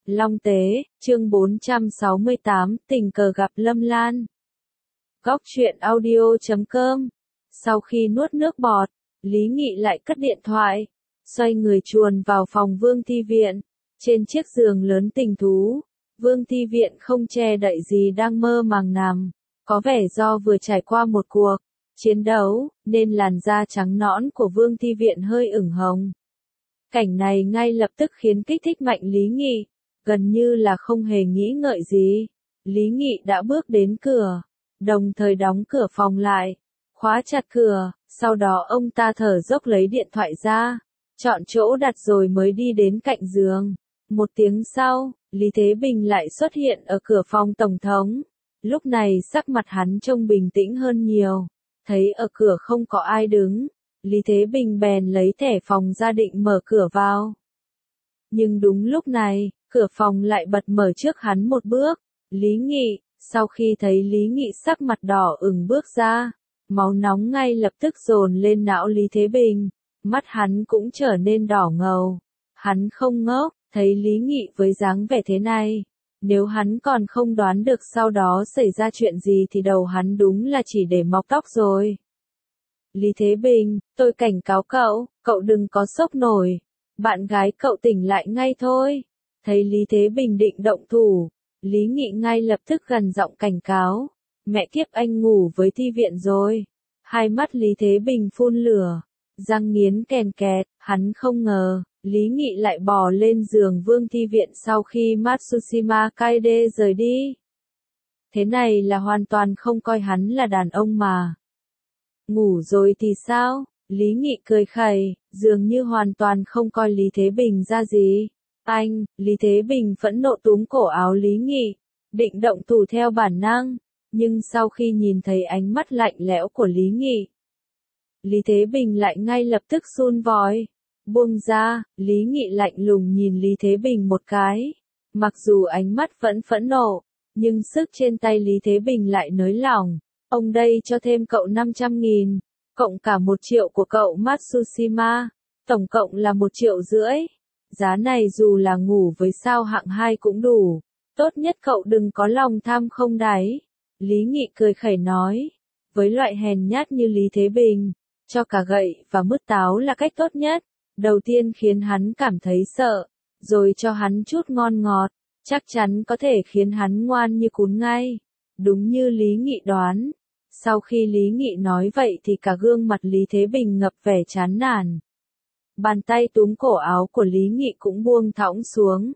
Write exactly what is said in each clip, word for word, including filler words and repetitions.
Long Tế, chương bốn trăm sáu mươi tám, tình cờ gặp Lâm Lan. Góc truyện audio chấm com. Sau khi nuốt nước bọt, Lý Nghị lại cất điện thoại, xoay người chuồn vào phòng Vương Thi Viện. Trên chiếc giường lớn tình thú, Vương Thi Viện không che đậy gì đang mơ màng nằm. Có vẻ do vừa trải qua một cuộc chiến đấu, nên làn da trắng nõn của Vương Thi Viện hơi ửng hồng. Cảnh này ngay lập tức khiến kích thích mạnh Lý Nghị. Gần như là không hề nghĩ ngợi gì, Lý Nghị đã bước đến cửa, đồng thời đóng cửa phòng lại, khóa chặt cửa, sau đó ông ta thở dốc lấy điện thoại ra, chọn chỗ đặt rồi mới đi đến cạnh giường. Một tiếng sau, Lý Thế Bình lại xuất hiện ở cửa phòng tổng thống. Lúc này sắc mặt hắn trông bình tĩnh hơn nhiều, thấy ở cửa không có ai đứng, Lý Thế Bình bèn lấy thẻ phòng ra định mở cửa vào. Nhưng đúng lúc này, cửa phòng lại bật mở trước hắn một bước. Lý Nghị, sau khi thấy Lý Nghị sắc mặt đỏ ửng bước ra, máu nóng ngay lập tức dồn lên não Lý Thế Bình, mắt hắn cũng trở nên đỏ ngầu. Hắn không ngốc, thấy Lý Nghị với dáng vẻ thế này, nếu hắn còn không đoán được sau đó xảy ra chuyện gì thì đầu hắn đúng là chỉ để mọc tóc rồi. Lý Thế Bình, tôi cảnh cáo cậu, cậu đừng có sốc nổi. Bạn gái cậu tỉnh lại ngay thôi. Thấy Lý Thế Bình định động thủ, Lý Nghị ngay lập tức gần giọng cảnh cáo. Mẹ kiếp, anh ngủ với Thi Viện rồi. Hai mắt Lý Thế Bình phun lửa, răng nghiến kèn kẹt, hắn không ngờ, Lý Nghị lại bò lên giường Vương Thi Viện sau khi Matsushima Kaede rời đi. Thế này là hoàn toàn không coi hắn là đàn ông mà. Ngủ rồi thì sao? Lý Nghị cười khẩy, dường như hoàn toàn không coi Lý Thế Bình ra gì. Anh, Lý Thế Bình phẫn nộ túm cổ áo Lý Nghị, định động thủ theo bản năng, nhưng sau khi nhìn thấy ánh mắt lạnh lẽo của Lý Nghị, Lý Thế Bình lại ngay lập tức run vòi. Buông ra, Lý Nghị lạnh lùng nhìn Lý Thế Bình một cái. Mặc dù ánh mắt vẫn phẫn nộ, nhưng sức trên tay Lý Thế Bình lại nới lỏng. Ông đây cho thêm cậu năm trăm nghìn. Cộng cả một triệu của cậu Matsushima, tổng cộng là một triệu rưỡi. Giá này dù là ngủ với sao hạng hai cũng đủ. Tốt nhất cậu đừng có lòng tham không đáy. Lý Nghị cười khẩy nói. Với loại hèn nhát như Lý Thế Bình, cho cả gậy và mứt táo là cách tốt nhất. Đầu tiên khiến hắn cảm thấy sợ, rồi cho hắn chút ngon ngọt, chắc chắn có thể khiến hắn ngoan như cún ngay. Đúng như Lý Nghị đoán. Sau khi Lý Nghị nói vậy thì cả gương mặt Lý Thế Bình ngập vẻ chán nản. Bàn tay túm cổ áo của Lý Nghị cũng buông thõng xuống.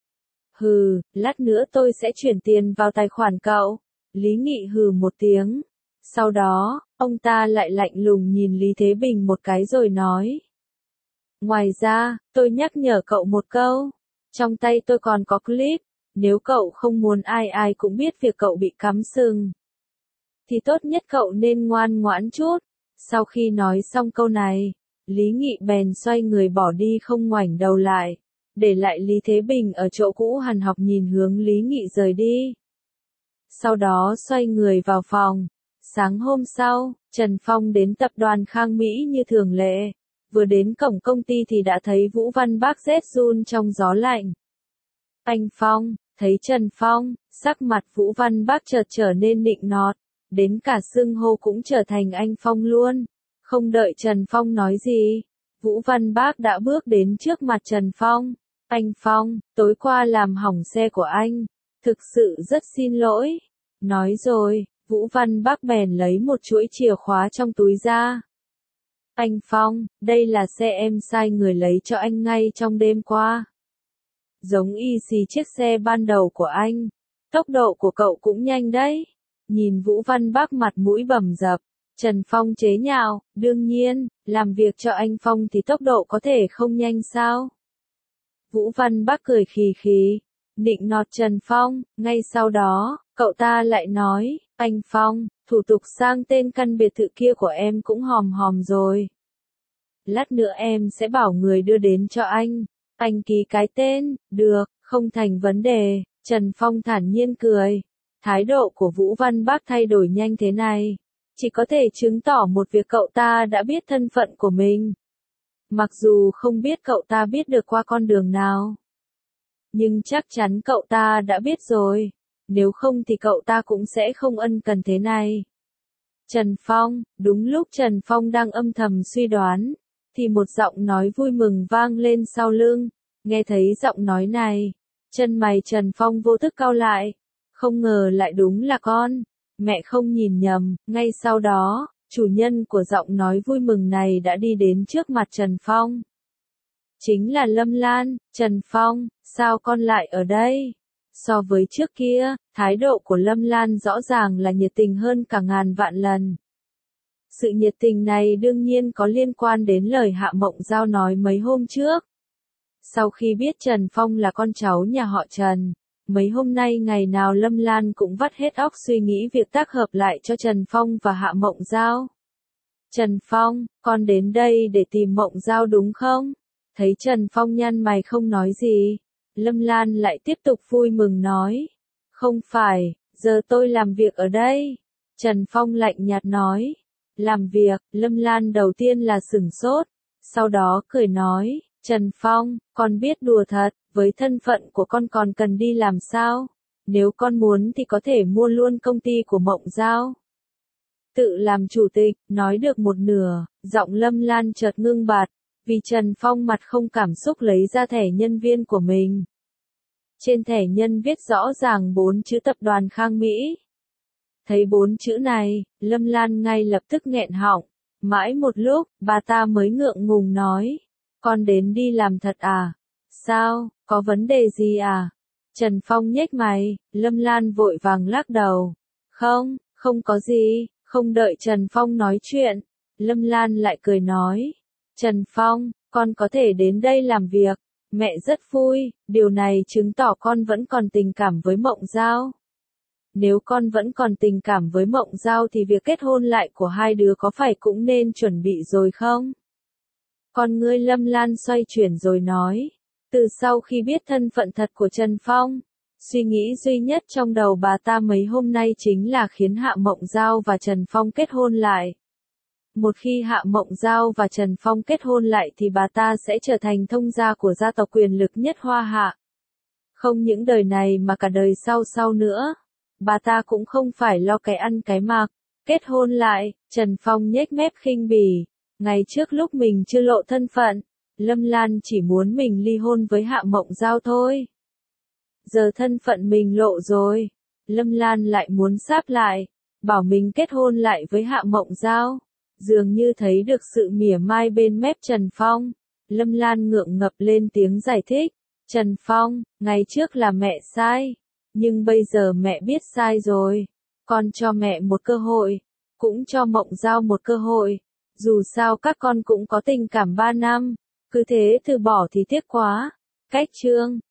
Hừ, lát nữa tôi sẽ chuyển tiền vào tài khoản cậu. Lý Nghị hừ một tiếng. Sau đó, ông ta lại lạnh lùng nhìn Lý Thế Bình một cái rồi nói. Ngoài ra, tôi nhắc nhở cậu một câu. Trong tay tôi còn có clip. Nếu cậu không muốn ai ai cũng biết việc cậu bị cắm sừng, thì tốt nhất cậu nên ngoan ngoãn chút. Sau khi nói xong câu này, Lý Nghị bèn xoay người bỏ đi không ngoảnh đầu lại, để lại Lý Thế Bình ở chỗ cũ hằn học nhìn hướng Lý Nghị rời đi. Sau đó xoay người vào phòng. Sáng hôm sau, Trần Phong đến tập đoàn Khang Mỹ như thường lệ. Vừa đến cổng công ty thì đã thấy Vũ Văn Bác rét run trong gió lạnh. Anh Phong, thấy Trần Phong, sắc mặt Vũ Văn Bác chợt trở nên nịnh nọt. Đến cả xưng hô cũng trở thành anh Phong luôn. Không đợi Trần Phong nói gì, Vũ Văn Bác đã bước đến trước mặt Trần Phong. Anh Phong, tối qua làm hỏng xe của anh. Thực sự rất xin lỗi. Nói rồi, Vũ Văn Bác bèn lấy một chuỗi chìa khóa trong túi ra. Anh Phong, đây là xe em sai người lấy cho anh ngay trong đêm qua. Giống y xì chiếc xe ban đầu của anh. Tốc độ của cậu cũng nhanh đấy. Nhìn Vũ Văn Bác mặt mũi bầm dập, Trần Phong chế nhạo, đương nhiên, làm việc cho anh Phong thì tốc độ có thể không nhanh sao? Vũ Văn Bác cười khì khì, nịnh nọt Trần Phong, ngay sau đó, cậu ta lại nói, anh Phong, thủ tục sang tên căn biệt thự kia của em cũng hòm hòm rồi. Lát nữa em sẽ bảo người đưa đến cho anh, anh ký cái tên, được, không thành vấn đề. Trần Phong thản nhiên cười. Thái độ của Vũ Văn Bác thay đổi nhanh thế này, chỉ có thể chứng tỏ một việc cậu ta đã biết thân phận của mình. Mặc dù không biết cậu ta biết được qua con đường nào. Nhưng chắc chắn cậu ta đã biết rồi. Nếu không thì cậu ta cũng sẽ không ân cần thế này. Trần Phong, đúng lúc Trần Phong đang âm thầm suy đoán, thì một giọng nói vui mừng vang lên sau lưng. Nghe thấy giọng nói này, chân mày Trần Phong vô thức cau lại. Không ngờ lại đúng là con. Mẹ không nhìn nhầm, ngay sau đó, chủ nhân của giọng nói vui mừng này đã đi đến trước mặt Trần Phong. Chính là Lâm Lan. Trần Phong, sao con lại ở đây? So với trước kia, thái độ của Lâm Lan rõ ràng là nhiệt tình hơn cả ngàn vạn lần. Sự nhiệt tình này đương nhiên có liên quan đến lời Hạ Mộng Giao nói mấy hôm trước. Sau khi biết Trần Phong là con cháu nhà họ Trần, mấy hôm nay ngày nào Lâm Lan cũng vắt hết óc suy nghĩ việc tác hợp lại cho Trần Phong và Hạ Mộng Giao. Trần Phong, con đến đây để tìm Mộng Giao đúng không? Thấy Trần Phong nhăn mày không nói gì, Lâm Lan lại tiếp tục vui mừng nói. Không phải, giờ tôi làm việc ở đây. Trần Phong lạnh nhạt nói. Làm việc, Lâm Lan đầu tiên là sửng sốt, sau đó cười nói. Trần Phong, con biết đùa thật, với thân phận của con còn cần đi làm sao? Nếu con muốn thì có thể mua luôn công ty của Mộng Giao. Tự làm chủ tịch, nói được một nửa, giọng Lâm Lan chợt ngưng bặt, vì Trần Phong mặt không cảm xúc lấy ra thẻ nhân viên của mình. Trên thẻ nhân viết rõ ràng bốn chữ tập đoàn Khang Mỹ. Thấy bốn chữ này, Lâm Lan ngay lập tức nghẹn họng, mãi một lúc, bà ta mới ngượng ngùng nói. Con đến đi làm thật à? Sao, có vấn đề gì à? Trần Phong nhếch mày, Lâm Lan vội vàng lắc đầu. Không, không có gì, không đợi Trần Phong nói chuyện. Lâm Lan lại cười nói. Trần Phong, con có thể đến đây làm việc. Mẹ rất vui, điều này chứng tỏ con vẫn còn tình cảm với Mộng Giao. Nếu con vẫn còn tình cảm với Mộng Giao thì việc kết hôn lại của hai đứa có phải cũng nên chuẩn bị rồi không? Con ngươi Lâm Lan xoay chuyển rồi nói. Từ sau khi biết thân phận thật của Trần Phong, suy nghĩ duy nhất trong đầu bà ta mấy hôm nay chính là khiến Hạ Mộng Giao và Trần Phong kết hôn lại. Một khi Hạ Mộng Giao và Trần Phong kết hôn lại thì bà ta sẽ trở thành thông gia của gia tộc quyền lực nhất Hoa Hạ. Không những đời này mà cả đời sau sau nữa. Bà ta cũng không phải lo cái ăn cái mặc. Kết hôn lại, Trần Phong nhếch mép khinh bỉ. Ngày trước lúc mình chưa lộ thân phận, Lâm Lan chỉ muốn mình ly hôn với Hạ Mộng Giao thôi. Giờ thân phận mình lộ rồi, Lâm Lan lại muốn sáp lại, bảo mình kết hôn lại với Hạ Mộng Giao. Dường như thấy được sự mỉa mai bên mép Trần Phong, Lâm Lan ngượng ngập lên tiếng giải thích. Trần Phong, ngày trước là mẹ sai, nhưng bây giờ mẹ biết sai rồi. Con cho mẹ một cơ hội, cũng cho Mộng Giao một cơ hội. Dù sao các con cũng có tình cảm ba năm, cứ thế từ bỏ thì tiếc quá. Cách chương